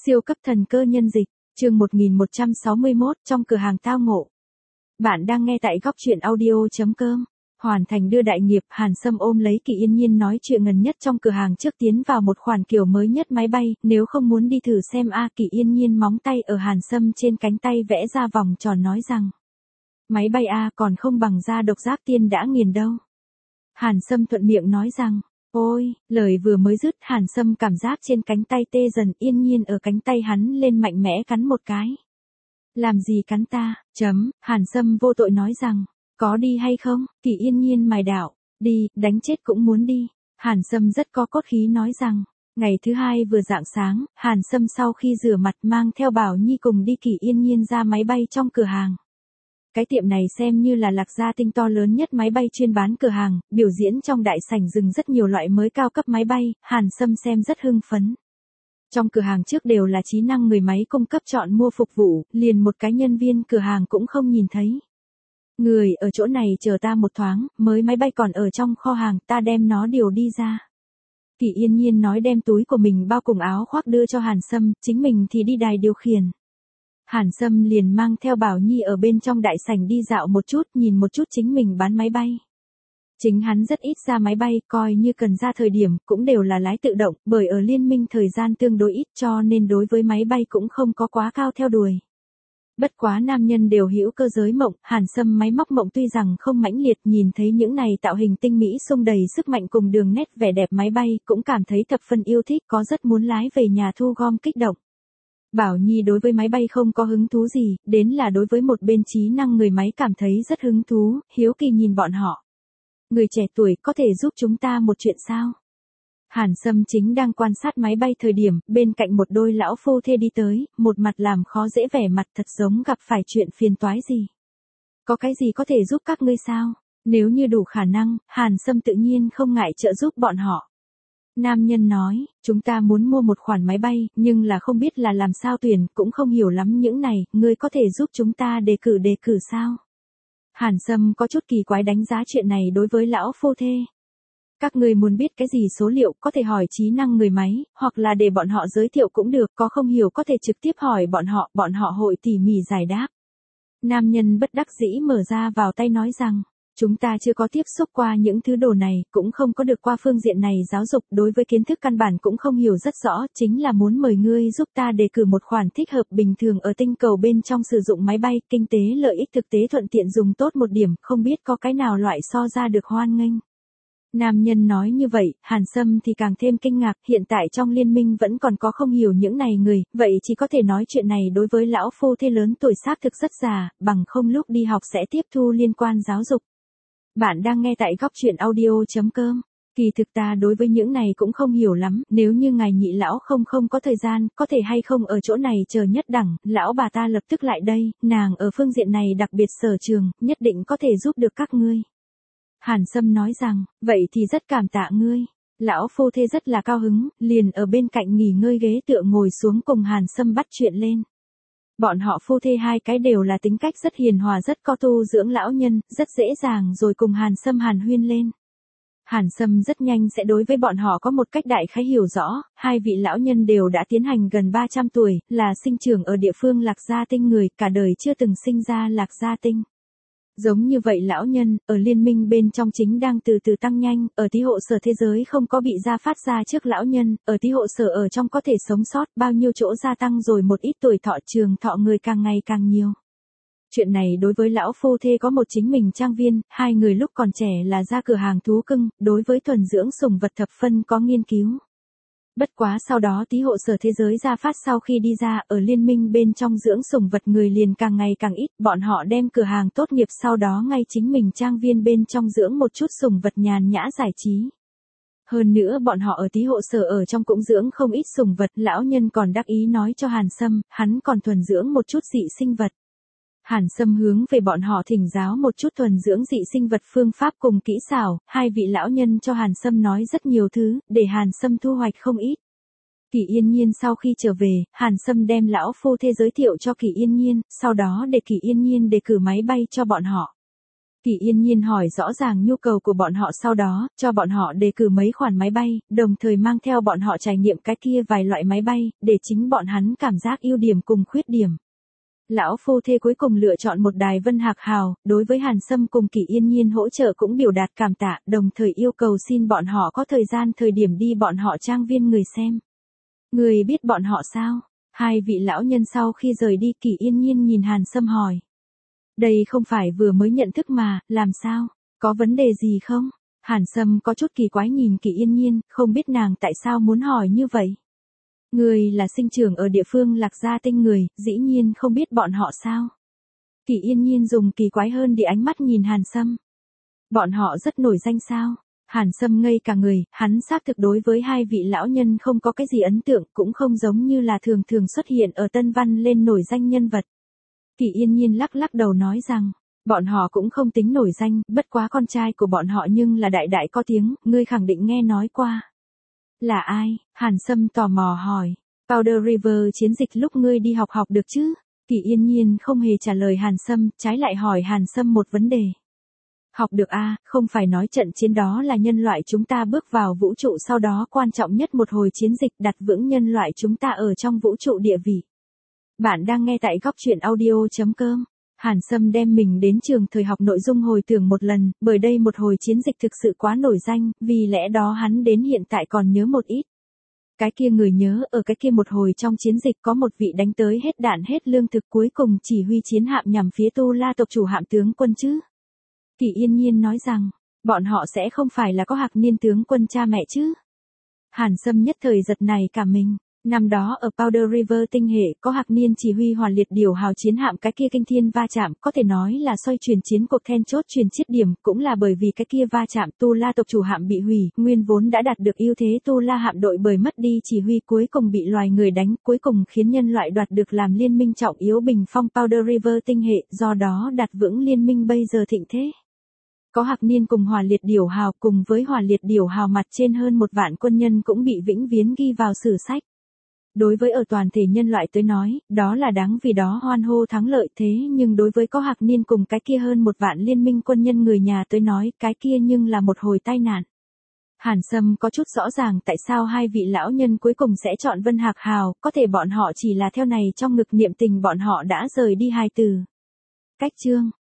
Siêu cấp thần cơ nhân dịch, chương 1161 trong cửa hàng tao ngộ. Bạn đang nghe tại góc truyện audio.com. Hoàn thành đưa đại nghiệp, Hàn Sâm ôm lấy Kỳ Yên Nhiên nói chuyện gần nhất trong cửa hàng trước tiến vào một khoản kiểu mới nhất máy bay, nếu không muốn đi thử xem Kỳ Yên Nhiên móng tay ở Hàn Sâm trên cánh tay vẽ ra vòng tròn nói rằng. Máy bay còn không bằng da độc giác tiên đã nghiền đâu. Hàn Sâm thuận miệng nói rằng. Ôi, lời vừa mới dứt Hàn Sâm cảm giác trên cánh tay tê dần Yên Nhiên ở cánh tay hắn lên mạnh mẽ cắn một cái. Làm gì cắn ta, Hàn Sâm vô tội nói rằng, có đi hay không, Kỳ Yên Nhiên mài đạo, đi, đánh chết cũng muốn đi. Hàn Sâm rất có cốt khí nói rằng, ngày thứ hai vừa rạng sáng, Hàn Sâm sau khi rửa mặt mang theo Bảo Nhi cùng đi Kỳ Yên Nhiên ra máy bay trong cửa hàng. Cái tiệm này xem như là Lạc Gia Tinh to lớn nhất máy bay chuyên bán cửa hàng, biểu diễn trong đại sảnh dừng rất nhiều loại mới cao cấp máy bay, Hàn Sâm xem rất hưng phấn. Trong cửa hàng trước đều là trí năng người máy cung cấp chọn mua phục vụ, liền một cái nhân viên cửa hàng cũng không nhìn thấy. Người ở chỗ này chờ ta một thoáng, mới máy bay còn ở trong kho hàng, ta đem nó điều đi ra. Kỳ Yên Nhiên nói đem túi của mình bao cùng áo khoác đưa cho Hàn Sâm, chính mình thì đi đài điều khiển. Hàn Sâm liền mang theo Bảo Nhi ở bên trong đại sảnh đi dạo một chút, nhìn một chút chính mình bán máy bay. Chính hắn rất ít ra máy bay, coi như cần ra thời điểm, cũng đều là lái tự động, bởi ở liên minh thời gian tương đối ít cho nên đối với máy bay cũng không có quá cao theo đuổi. Bất quá nam nhân đều hữu cơ giới mộng, Hàn Sâm máy móc mộng tuy rằng không mãnh liệt, nhìn thấy những này tạo hình tinh mỹ xung đầy sức mạnh cùng đường nét vẻ đẹp máy bay, cũng cảm thấy thập phần yêu thích, có rất muốn lái về nhà thu gom kích động. Bảo Nhi đối với máy bay không có hứng thú gì, đến là đối với một bên trí năng người máy cảm thấy rất hứng thú, hiếu kỳ nhìn bọn họ. Người trẻ tuổi có thể giúp chúng ta một chuyện sao? Hàn Sâm chính đang quan sát máy bay thời điểm, bên cạnh một đôi lão phu thê đi tới, một mặt làm khó dễ vẻ mặt thật giống gặp phải chuyện phiền toái gì. Có cái gì có thể giúp các ngươi sao? Nếu như đủ khả năng, Hàn Sâm tự nhiên không ngại trợ giúp bọn họ. Nam nhân nói, chúng ta muốn mua một khoản máy bay, nhưng là không biết là làm sao tuyển, cũng không hiểu lắm những này, ngươi có thể giúp chúng ta đề cử sao? Hàn Sâm có chút kỳ quái đánh giá chuyện này đối với lão phu thê. Các ngươi muốn biết cái gì số liệu, có thể hỏi trí năng người máy, hoặc là để bọn họ giới thiệu cũng được, có không hiểu có thể trực tiếp hỏi bọn họ hội tỉ mỉ giải đáp. Nam nhân bất đắc dĩ mở ra vào tay nói rằng. Chúng ta chưa có tiếp xúc qua những thứ đồ này, cũng không có được qua phương diện này giáo dục, đối với kiến thức căn bản cũng không hiểu rất rõ, chính là muốn mời ngươi giúp ta đề cử một khoản thích hợp bình thường ở tinh cầu bên trong sử dụng máy bay, kinh tế lợi ích thực tế thuận tiện dùng tốt một điểm, không biết có cái nào loại so ra được hoan nghênh. Nam nhân nói như vậy, Hàn Sâm thì càng thêm kinh ngạc, hiện tại trong liên minh vẫn còn có không hiểu những này người, vậy chỉ có thể nói chuyện này đối với lão phu thê lớn tuổi xác thực rất già, bằng không lúc đi học sẽ tiếp thu liên quan giáo dục. Bạn đang nghe tại góc truyện audio.com. Kỳ thực ta đối với những này cũng không hiểu lắm, nếu như ngài nhị lão không có thời gian, có thể hay không ở chỗ này chờ nhất đẳng, lão bà ta lập tức lại đây, nàng ở phương diện này đặc biệt sở trường, nhất định có thể giúp được các ngươi. Hàn Sâm nói rằng, vậy thì rất cảm tạ ngươi. Lão phu thê rất là cao hứng, liền ở bên cạnh nghỉ ngơi ghế tựa ngồi xuống cùng Hàn Sâm bắt chuyện lên. Bọn họ phu thê hai cái đều là tính cách rất hiền hòa rất có tu dưỡng lão nhân, rất dễ dàng rồi cùng Hàn Sâm hàn huyên lên. Hàn Sâm rất nhanh sẽ đối với bọn họ có một cách đại khái hiểu rõ, hai vị lão nhân đều đã tiến hành gần 300 tuổi, là sinh trưởng ở địa phương Lạc Gia Tinh người, cả đời chưa từng sinh ra Lạc Gia Tinh. Giống như vậy lão nhân, ở liên minh bên trong chính đang từ từ tăng nhanh, ở tí hộ sở thế giới không có bị ra phát ra trước lão nhân, ở tí hộ sở ở trong có thể sống sót, bao nhiêu chỗ gia tăng rồi một ít tuổi thọ trường thọ người càng ngày càng nhiều. Chuyện này đối với lão phu thê có một chính mình trang viên, hai người lúc còn trẻ là ra cửa hàng thú cưng, đối với thuần dưỡng sủng vật thập phân có nghiên cứu. Bất quá sau đó tí hộ sở thế giới ra phát sau khi đi ra, ở liên minh bên trong dưỡng sủng vật người liền càng ngày càng ít, bọn họ đem cửa hàng tốt nghiệp sau đó ngay chính mình trang viên bên trong dưỡng một chút sủng vật nhàn nhã giải trí. Hơn nữa bọn họ ở tí hộ sở ở trong cũng dưỡng không ít sủng vật, lão nhân còn đắc ý nói cho Hàn Sâm, hắn còn thuần dưỡng một chút dị sinh vật. Hàn Sâm hướng về bọn họ thỉnh giáo một chút thuần dưỡng dị sinh vật phương pháp cùng kỹ xảo, hai vị lão nhân cho Hàn Sâm nói rất nhiều thứ, để Hàn Sâm thu hoạch không ít. Kỳ Yên Nhiên sau khi trở về, Hàn Sâm đem lão phu thê giới thiệu cho Kỳ Yên Nhiên, sau đó để Kỳ Yên Nhiên đề cử máy bay cho bọn họ. Kỷ Yên Nhiên hỏi rõ ràng nhu cầu của bọn họ, sau đó, cho bọn họ đề cử mấy khoản máy bay, đồng thời mang theo bọn họ trải nghiệm cái kia vài loại máy bay, để chính bọn hắn cảm giác ưu điểm cùng khuyết điểm. Lão phu thê cuối cùng lựa chọn một đài Vân Hạc Hào, đối với Hàn Sâm cùng Kỷ Yên Nhiên hỗ trợ cũng biểu đạt cảm tạ, đồng thời yêu cầu xin bọn họ có thời điểm đi bọn họ trang viên người xem. Người biết bọn họ sao? Hai vị lão nhân sau khi rời đi, Kỷ Yên Nhiên nhìn Hàn Sâm hỏi. Đây không phải vừa mới nhận thức mà, làm sao? Có vấn đề gì không? Hàn Sâm có chút kỳ quái nhìn Kỷ Yên Nhiên, không biết nàng tại sao muốn hỏi như vậy. Người là sinh trưởng ở địa phương Lạc Gia Tinh người, dĩ nhiên không biết bọn họ sao? Kỷ Yên Nhiên dùng kỳ quái hơn đi ánh mắt nhìn Hàn Sâm. Bọn họ rất nổi danh sao? Hàn Sâm ngây cả người, hắn xác thực đối với hai vị lão nhân không có cái gì ấn tượng, cũng không giống như là thường thường xuất hiện ở Tân Văn lên nổi danh nhân vật. Kỷ Yên Nhiên lắc lắc đầu nói rằng, bọn họ cũng không tính nổi danh, bất quá con trai của bọn họ nhưng là đại đại có tiếng, ngươi khẳng định nghe nói qua. Là ai? Hàn Sâm tò mò hỏi. Powder River chiến dịch lúc ngươi đi học được chứ? Kỷ Yên Nhiên không hề trả lời Hàn Sâm, trái lại hỏi Hàn Sâm một vấn đề. Học được a, không phải nói trận chiến đó là nhân loại chúng ta bước vào vũ trụ, sau đó quan trọng nhất một hồi chiến dịch đặt vững nhân loại chúng ta ở trong vũ trụ địa vị. Bạn đang nghe tại góc truyện audio.com. Hàn Sâm đem mình đến trường thời học nội dung hồi tưởng một lần, bởi đây một hồi chiến dịch thực sự quá nổi danh, vì lẽ đó hắn đến hiện tại còn nhớ một ít. Cái kia người nhớ ở cái kia một hồi trong chiến dịch có một vị đánh tới hết đạn hết lương thực cuối cùng chỉ huy chiến hạm nhằm phía Tu La tộc chủ hạm tướng quân chứ. Kỷ Yên Nhiên nói rằng, bọn họ sẽ không phải là có Hạc Niên tướng quân cha mẹ chứ. Hàn Sâm nhất thời giật này cả mình. Năm đó ở Powder River tinh hệ có Hạc Niên chỉ huy Hỏa Liệt Điểu hào chiến hạm, cái kia kinh thiên va chạm, có thể nói là xoay chuyển chiến cuộc then chốt truyền chiết điểm, cũng là bởi vì cái kia va chạm Tu La tộc chủ hạm bị hủy, nguyên vốn đã đạt được ưu thế Tu La hạm đội bởi mất đi chỉ huy cuối cùng bị loài người đánh, cuối cùng khiến nhân loại đoạt được làm liên minh trọng yếu bình phong Powder River tinh hệ, do đó đặt vững liên minh bây giờ thịnh thế. Có Hạc Niên cùng Hỏa Liệt Điểu hào, cùng với Hỏa Liệt Điểu hào mặt trên hơn 1 vạn quân nhân cũng bị vĩnh viễn ghi vào sử sách. Đối với ở toàn thể nhân loại tới nói, đó là đáng vì đó hoan hô thắng lợi, thế nhưng đối với có Hạc Niên cùng cái kia hơn 1 vạn liên minh quân nhân người nhà tới nói, cái kia nhưng là một hồi tai nạn. Hàn Sâm có chút rõ ràng tại sao hai vị lão nhân cuối cùng sẽ chọn Vân Hạc Hào, có thể bọn họ chỉ là theo này trong ngực niệm tình bọn họ đã rời đi hai từ. Cách chương